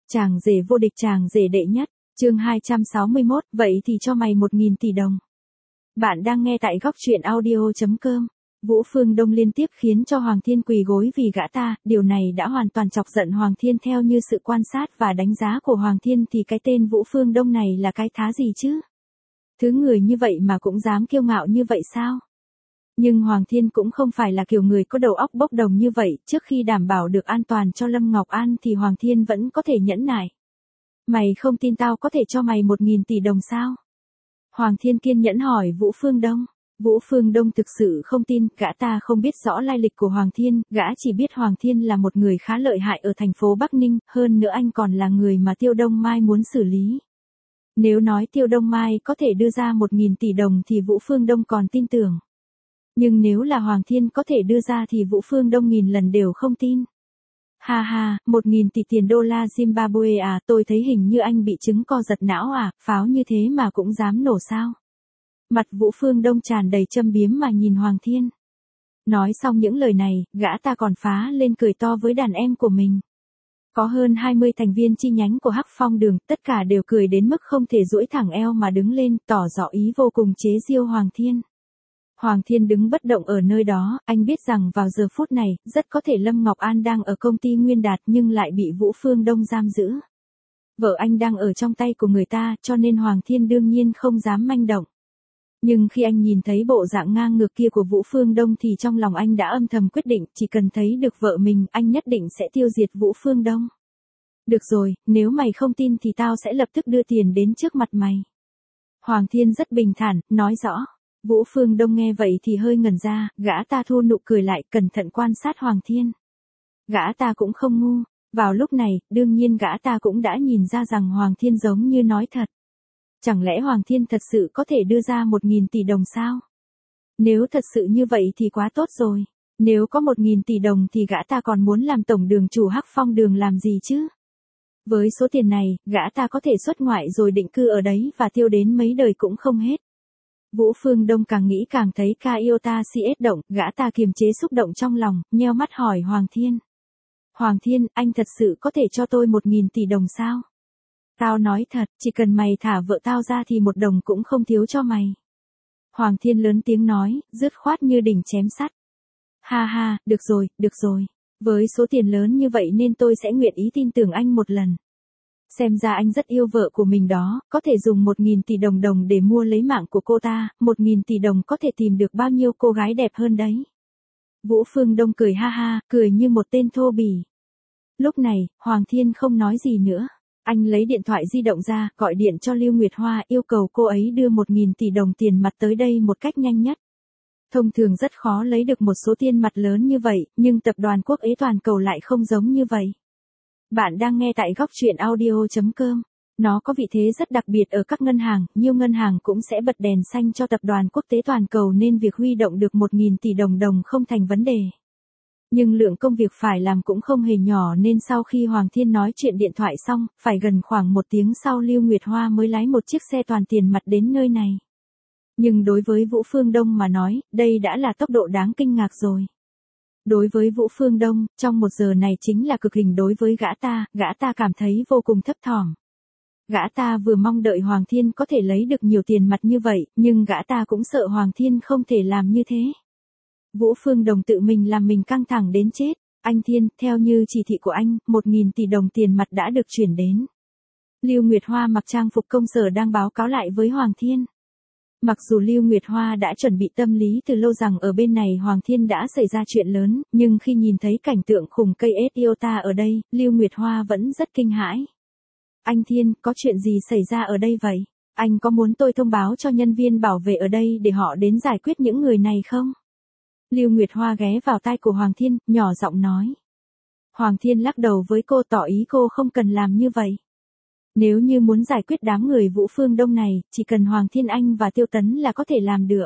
Chàng rể vô địch, chàng rể đệ nhất, chương 261, vậy thì cho mày 1.000 tỷ đồng. Bạn đang nghe tại góc truyện audio.com. Vũ Phương Đông liên tiếp khiến cho Hoàng Thiên quỳ gối vì gã ta, điều này đã hoàn toàn chọc giận Hoàng Thiên. Theo như sự quan sát và đánh giá của Hoàng Thiên thì cái tên Vũ Phương Đông này là cái thá gì chứ? Thứ người như vậy mà cũng dám kiêu ngạo như vậy sao? Nhưng Hoàng Thiên cũng không phải là kiểu người có đầu óc bốc đồng như vậy, trước khi đảm bảo được an toàn cho Lâm Ngọc An thì Hoàng Thiên vẫn có thể nhẫn nại. Mày không tin tao có thể cho mày 1.000 tỷ đồng sao? Hoàng Thiên kiên nhẫn hỏi Vũ Phương Đông. Vũ Phương Đông thực sự không tin, gã ta không biết rõ lai lịch của Hoàng Thiên, gã chỉ biết Hoàng Thiên là một người khá lợi hại ở thành phố Bắc Ninh, hơn nữa anh còn là người mà Tiêu Đông Mai muốn xử lý. Nếu nói Tiêu Đông Mai có thể đưa ra 1.000 tỷ đồng thì Vũ Phương Đông còn tin tưởng. Nhưng nếu là Hoàng Thiên có thể đưa ra thì Vũ Phương Đông nghìn lần đều không tin. Ha ha, 1.000 tỷ tiền đô la Zimbabwe à, tôi thấy hình như anh bị chứng co giật não à, pháo như thế mà cũng dám nổ sao? Mặt Vũ Phương Đông tràn đầy châm biếm mà nhìn Hoàng Thiên. Nói xong những lời này, gã ta còn phá lên cười to với đàn em của mình. Có hơn 20 thành viên chi nhánh của Hắc Phong Đường, tất cả đều cười đến mức không thể duỗi thẳng eo mà đứng lên, tỏ rõ ý vô cùng chế giễu Hoàng Thiên. Hoàng Thiên đứng bất động ở nơi đó, anh biết rằng vào giờ phút này, rất có thể Lâm Ngọc An đang ở công ty Nguyên Đạt nhưng lại bị Vũ Phương Đông giam giữ. Vợ anh đang ở trong tay của người ta, cho nên Hoàng Thiên đương nhiên không dám manh động. Nhưng khi anh nhìn thấy bộ dạng ngang ngược kia của Vũ Phương Đông thì trong lòng anh đã âm thầm quyết định, chỉ cần thấy được vợ mình, anh nhất định sẽ tiêu diệt Vũ Phương Đông. Được rồi, nếu mày không tin thì tao sẽ lập tức đưa tiền đến trước mặt mày. Hoàng Thiên rất bình thản, nói rõ. Vũ Phương Đông nghe vậy thì hơi ngẩn ra, gã ta thu nụ cười lại, cẩn thận quan sát Hoàng Thiên. Gã ta cũng không ngu, vào lúc này, đương nhiên gã ta cũng đã nhìn ra rằng Hoàng Thiên giống như nói thật. Chẳng lẽ Hoàng Thiên thật sự có thể đưa ra 1.000 tỷ đồng sao? Nếu thật sự như vậy thì quá tốt rồi. Nếu có 1.000 tỷ đồng thì gã ta còn muốn làm tổng đường chủ Hắc Phong Đường làm gì chứ? Với số tiền này, gã ta có thể xuất ngoại rồi định cư ở đấy và tiêu đến mấy đời cũng không hết. Vũ Phương Đông càng nghĩ càng thấy Iota CS động, gã ta kiềm chế xúc động trong lòng, nheo mắt hỏi Hoàng Thiên. Hoàng Thiên, anh thật sự có thể cho tôi 1.000 tỷ đồng sao? Tao nói thật, chỉ cần mày thả vợ tao ra thì 1 đồng cũng không thiếu cho mày. Hoàng Thiên lớn tiếng nói, dứt khoát như đỉnh chém sắt. Ha ha, được rồi. Với số tiền lớn như vậy nên tôi sẽ nguyện ý tin tưởng anh một lần. Xem ra anh rất yêu vợ của mình đó, có thể dùng 1.000 tỷ đồng để mua lấy mạng của cô ta, 1.000 tỷ đồng có thể tìm được bao nhiêu cô gái đẹp hơn đấy. Vũ Phương Đông cười ha ha, cười như một tên thô bỉ. Lúc này, Hoàng Thiên không nói gì nữa. Anh lấy điện thoại di động ra, gọi điện cho Lưu Nguyệt Hoa, yêu cầu cô ấy đưa 1.000 tỷ đồng tiền mặt tới đây một cách nhanh nhất. Thông thường rất khó lấy được một số tiền mặt lớn như vậy, nhưng tập đoàn Quốc Ế Toàn Cầu lại không giống như vậy. Bạn đang nghe tại góc truyện audio.com. Nó có vị thế rất đặc biệt ở các ngân hàng, nhiều ngân hàng cũng sẽ bật đèn xanh cho tập đoàn Quốc tế Toàn Cầu nên việc huy động được 1.000 tỷ đồng không thành vấn đề. Nhưng lượng công việc phải làm cũng không hề nhỏ nên sau khi Hoàng Thiên nói chuyện điện thoại xong, phải gần khoảng 1 tiếng sau Lưu Nguyệt Hoa mới lái một chiếc xe toàn tiền mặt đến nơi này. Nhưng đối với Vũ Phương Đông mà nói, đây đã là tốc độ đáng kinh ngạc rồi. Đối với Vũ Phương Đông, trong 1 giờ này chính là cực hình đối với gã ta cảm thấy vô cùng thấp thỏm. Gã ta vừa mong đợi Hoàng Thiên có thể lấy được nhiều tiền mặt như vậy, nhưng gã ta cũng sợ Hoàng Thiên không thể làm như thế. Vũ Phương Đông tự mình làm mình căng thẳng đến chết. Anh Thiên, theo như chỉ thị của anh, 1.000 tỷ đồng tiền mặt đã được chuyển đến. Lưu Nguyệt Hoa mặc trang phục công sở đang báo cáo lại với Hoàng Thiên. Mặc dù Lưu Nguyệt Hoa đã chuẩn bị tâm lý từ lâu rằng ở bên này Hoàng Thiên đã xảy ra chuyện lớn, nhưng khi nhìn thấy cảnh tượng khủng cây Iota ở đây, Lưu Nguyệt Hoa vẫn rất kinh hãi. Anh Thiên, có chuyện gì xảy ra ở đây vậy? Anh có muốn tôi thông báo cho nhân viên bảo vệ ở đây để họ đến giải quyết những người này không? Lưu Nguyệt Hoa ghé vào tai của Hoàng Thiên, nhỏ giọng nói. Hoàng Thiên lắc đầu với cô tỏ ý cô không cần làm như vậy. Nếu như muốn giải quyết đám người Vũ Phương Đông này, chỉ cần Hoàng Thiên Anh và Tiêu Tấn là có thể làm được.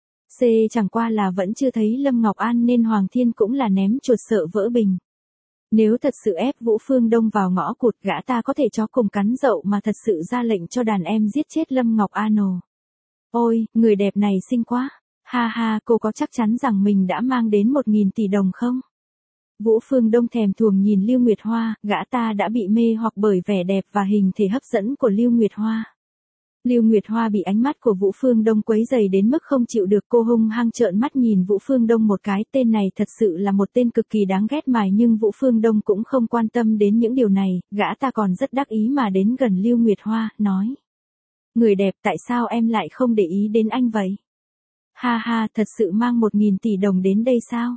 Chẳng qua là vẫn chưa thấy Lâm Ngọc An nên Hoàng Thiên cũng là ném chuột sợ vỡ bình. Nếu thật sự ép Vũ Phương Đông vào ngõ cụt, gã ta có thể chó cùng cắn dậu mà thật sự ra lệnh cho đàn em giết chết Lâm Ngọc An. Ôi, người đẹp này xinh quá. Ha ha, cô có chắc chắn rằng mình đã mang đến 1.000 tỷ đồng không? Vũ Phương Đông thèm thuồng nhìn Lưu Nguyệt Hoa, gã ta đã bị mê hoặc bởi vẻ đẹp và hình thể hấp dẫn của Lưu Nguyệt Hoa. Lưu Nguyệt Hoa bị ánh mắt của Vũ Phương Đông quấy dày đến mức không chịu được, cô hung hăng trợn mắt nhìn Vũ Phương Đông một cái, tên này thật sự là một tên cực kỳ đáng ghét mà, nhưng Vũ Phương Đông cũng không quan tâm đến những điều này, gã ta còn rất đắc ý mà đến gần Lưu Nguyệt Hoa, nói. Người đẹp, tại sao em lại không để ý đến anh vậy? Ha ha, thật sự mang 1.000 tỷ đồng đến đây sao?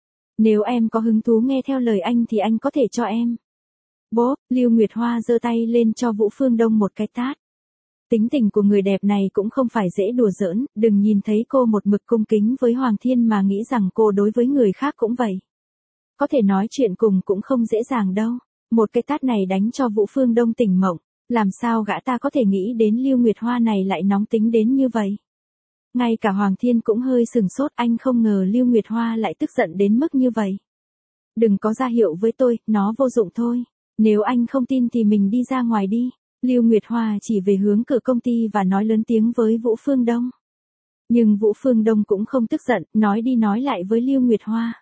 Nếu em có hứng thú nghe theo lời anh thì anh có thể cho em. Bốp, Lưu Nguyệt Hoa giơ tay lên cho Vũ Phương Đông một cái tát. Tính tình của người đẹp này cũng không phải dễ đùa giỡn, đừng nhìn thấy cô một mực cung kính với Hoàng Thiên mà nghĩ rằng cô đối với người khác cũng vậy. Có thể nói chuyện cùng cũng không dễ dàng đâu. Một cái tát này đánh cho Vũ Phương Đông tỉnh mộng, làm sao gã ta có thể nghĩ đến Lưu Nguyệt Hoa này lại nóng tính đến như vậy. Ngay cả Hoàng Thiên cũng hơi sừng sốt, anh không ngờ Lưu Nguyệt Hoa lại tức giận đến mức như vậy. Đừng có ra hiệu với tôi, nó vô dụng thôi. Nếu anh không tin thì mình đi ra ngoài đi. Lưu Nguyệt Hoa chỉ về hướng cửa công ty và nói lớn tiếng với Vũ Phương Đông. Nhưng Vũ Phương Đông cũng không tức giận, nói đi nói lại với Lưu Nguyệt Hoa.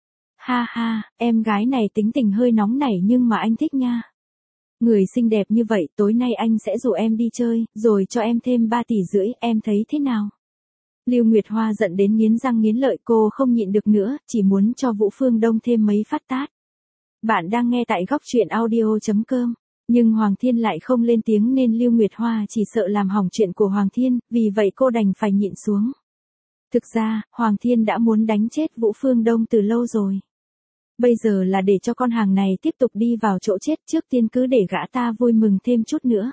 Ha ha, em gái này tính tình hơi nóng nảy nhưng mà anh thích nha. Người xinh đẹp như vậy, tối nay anh sẽ rủ em đi chơi, rồi cho em thêm 3,5 tỷ, em thấy thế nào? Lưu Nguyệt Hoa giận đến nghiến răng nghiến lợi, cô không nhịn được nữa, chỉ muốn cho Vũ Phương Đông thêm mấy phát tát. Bạn đang nghe tại góc truyện audio.com. Nhưng Hoàng Thiên lại không lên tiếng nên Lưu Nguyệt Hoa chỉ sợ làm hỏng chuyện của Hoàng Thiên, vì vậy cô đành phải nhịn xuống. Thực ra, Hoàng Thiên đã muốn đánh chết Vũ Phương Đông từ lâu rồi. Bây giờ là để cho con hàng này tiếp tục đi vào chỗ chết, trước tiên cứ để gã ta vui mừng thêm chút nữa.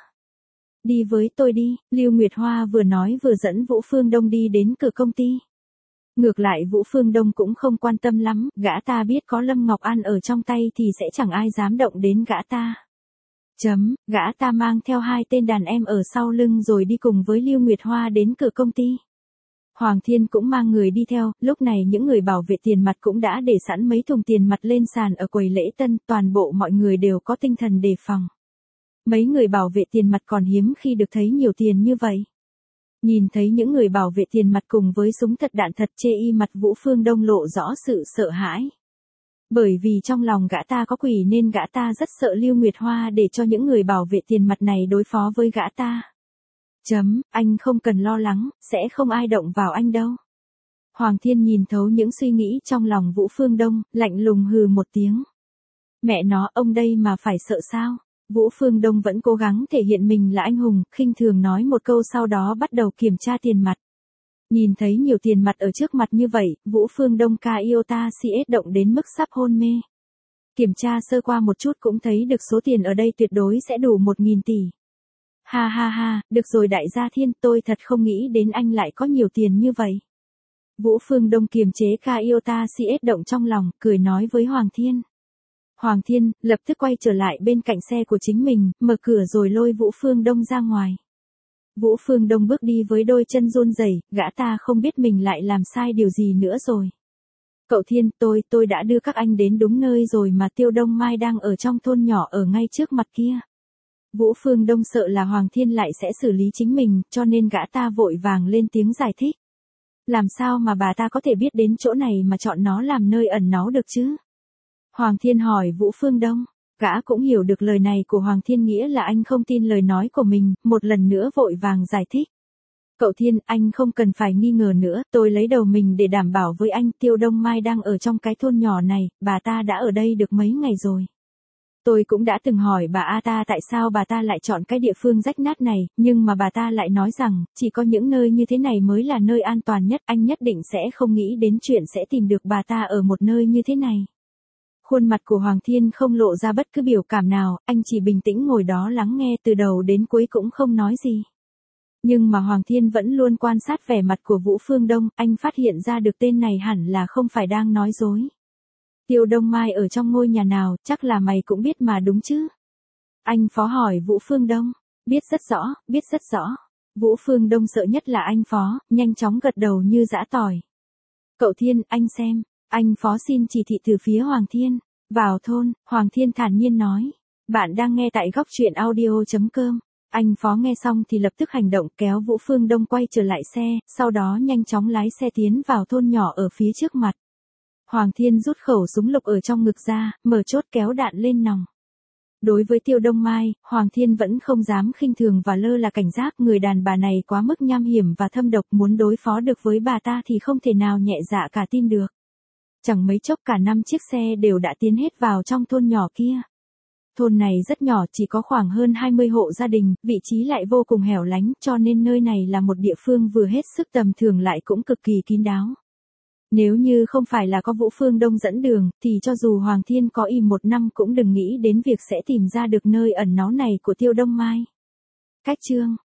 Đi với tôi đi, Lưu Nguyệt Hoa vừa nói vừa dẫn Vũ Phương Đông đi đến cửa công ty. Ngược lại Vũ Phương Đông cũng không quan tâm lắm, gã ta biết có Lâm Ngọc An ở trong tay thì sẽ chẳng ai dám động đến gã ta. Gã ta mang theo 2 tên đàn em ở sau lưng rồi đi cùng với Lưu Nguyệt Hoa đến cửa công ty. Hoàng Thiên cũng mang người đi theo, lúc này những người bảo vệ tiền mặt cũng đã để sẵn mấy thùng tiền mặt lên sàn ở quầy lễ tân, toàn bộ mọi người đều có tinh thần đề phòng. Mấy người bảo vệ tiền mặt còn hiếm khi được thấy nhiều tiền như vậy. Nhìn thấy những người bảo vệ tiền mặt cùng với súng thật đạn thật, chê y mặt Vũ Phương Đông lộ rõ sự sợ hãi. Bởi vì trong lòng gã ta có quỷ nên gã ta rất sợ Lưu Nguyệt Hoa để cho những người bảo vệ tiền mặt này đối phó với gã ta. Anh không cần lo lắng, sẽ không ai động vào anh đâu. Hoàng Thiên nhìn thấu những suy nghĩ trong lòng Vũ Phương Đông, lạnh lùng hừ một tiếng. Mẹ nó, ông đây mà phải sợ sao? Vũ Phương Đông vẫn cố gắng thể hiện mình là anh hùng, khinh thường nói một câu sau đó bắt đầu kiểm tra tiền mặt. Nhìn thấy nhiều tiền mặt ở trước mặt như vậy, Vũ Phương Đông ca iota CS động đến mức sắp hôn mê. Kiểm tra sơ qua một chút cũng thấy được số tiền ở đây tuyệt đối sẽ đủ 1.000 tỷ. Ha ha ha, được rồi đại gia Thiên, tôi thật không nghĩ đến anh lại có nhiều tiền như vậy. Vũ Phương Đông kiềm chế ca iota CS động trong lòng, cười nói với Hoàng Thiên. Hoàng Thiên lập tức quay trở lại bên cạnh xe của chính mình, mở cửa rồi lôi Vũ Phương Đông ra ngoài. Vũ Phương Đông bước đi với đôi chân run rẩy, gã ta không biết mình lại làm sai điều gì nữa rồi. Cậu Thiên, tôi đã đưa các anh đến đúng nơi rồi mà, Tiêu Đông Mai đang ở trong thôn nhỏ ở ngay trước mặt kia. Vũ Phương Đông sợ là Hoàng Thiên lại sẽ xử lý chính mình, cho nên gã ta vội vàng lên tiếng giải thích. Làm sao mà bà ta có thể biết đến chỗ này mà chọn nó làm nơi ẩn náu được chứ? Hoàng Thiên hỏi Vũ Phương Đông. Gã cũng hiểu được lời này của Hoàng Thiên nghĩa là anh không tin lời nói của mình, một lần nữa vội vàng giải thích. Cậu Thiên, anh không cần phải nghi ngờ nữa, tôi lấy đầu mình để đảm bảo với anh, Tiêu Đông Mai đang ở trong cái thôn nhỏ này, bà ta đã ở đây được mấy ngày rồi. Tôi cũng đã từng hỏi bà A ta tại sao bà ta lại chọn cái địa phương rách nát này, nhưng mà bà ta lại nói rằng, chỉ có những nơi như thế này mới là nơi an toàn nhất, anh nhất định sẽ không nghĩ đến chuyện sẽ tìm được bà ta ở một nơi như thế này. Khuôn mặt của Hoàng Thiên không lộ ra bất cứ biểu cảm nào, anh chỉ bình tĩnh ngồi đó lắng nghe từ đầu đến cuối cũng không nói gì. Nhưng mà Hoàng Thiên vẫn luôn quan sát vẻ mặt của Vũ Phương Đông, anh phát hiện ra được tên này hẳn là không phải đang nói dối. Tiêu Đông Mai ở trong ngôi nhà nào, chắc là mày cũng biết mà đúng chứ? Anh Phó hỏi Vũ Phương Đông. Biết rất rõ. Vũ Phương Đông sợ nhất là anh Phó, nhanh chóng gật đầu như giã tỏi. Cậu Thiên, anh xem. Anh Phó xin chỉ thị từ phía Hoàng Thiên. Vào thôn, Hoàng Thiên thản nhiên nói. Bạn đang nghe tại góc truyện audio.com. Anh Phó nghe xong thì lập tức hành động, kéo Vũ Phương Đông quay trở lại xe, sau đó nhanh chóng lái xe tiến vào thôn nhỏ ở phía trước mặt. Hoàng Thiên rút khẩu súng lục ở trong ngực ra, mở chốt kéo đạn lên nòng. Đối với Tiêu Đông Mai, Hoàng Thiên vẫn không dám khinh thường và lơ là cảnh giác, người đàn bà này quá mức nham hiểm và thâm độc, muốn đối phó được với bà ta thì không thể nào nhẹ dạ cả tin được. Chẳng mấy chốc cả 5 chiếc xe đều đã tiến hết vào trong thôn nhỏ kia. Thôn này rất nhỏ, chỉ có khoảng hơn 20 hộ gia đình, vị trí lại vô cùng hẻo lánh, cho nên nơi này là một địa phương vừa hết sức tầm thường lại cũng cực kỳ kín đáo. Nếu như không phải là có Vũ Phương Đông dẫn đường, thì cho dù Hoàng Thiên có im 1 năm cũng đừng nghĩ đến việc sẽ tìm ra được nơi ẩn náu này của Tiêu Đông Mai. Cách chương